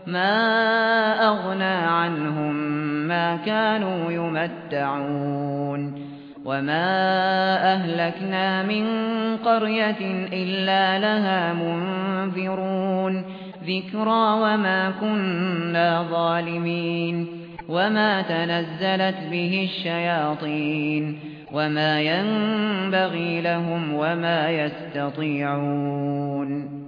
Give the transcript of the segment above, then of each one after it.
ما أغنى عنهم ما كانوا يمتعون وما أهلكنا من قرية إلا لها منذرون ذكرى وما كنا ظالمين وما تنزلت به الشياطين وما ينبغي لهم وما يستطيعون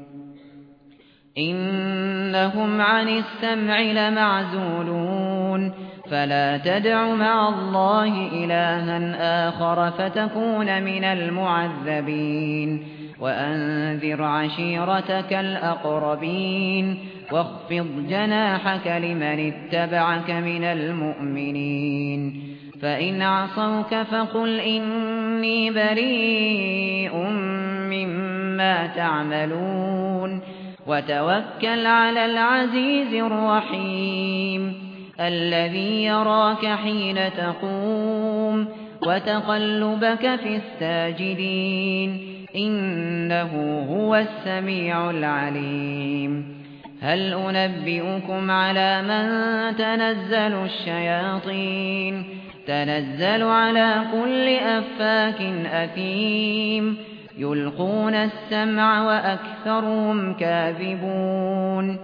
إنهم عن السمع لمعزولون فلا تدع مع الله إلها آخر فتكون من المعذبين وأنذر عشيرتك الأقربين واخفض جناحك لمن اتبعك من المؤمنين فإن عصوك فقل إني بريء مما تعملون وتوكل على العزيز الرحيم الذي يراك حين تقوم وتقلبك في الساجدين إنه هو السميع العليم هل أنبئكم على من تنزل الشياطين تنزل على كل أفاك أثيم يلقون السمع وأكثرهم كاذبون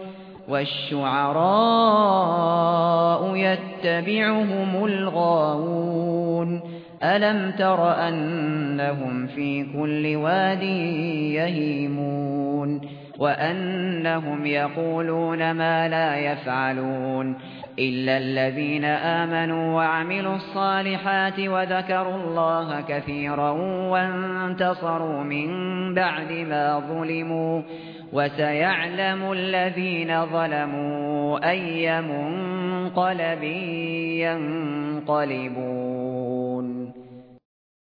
والشعراء يتبعهم الغاوون ألم تر أنهم في كل واد يهيمون وأنهم يقولون ما لا يفعلون إلا الذين آمنوا وعملوا الصالحات وذكروا الله كثيرا وانتصروا من بعد ما ظلموا وسيعلم الذين ظلموا أي منقلب ينقلبون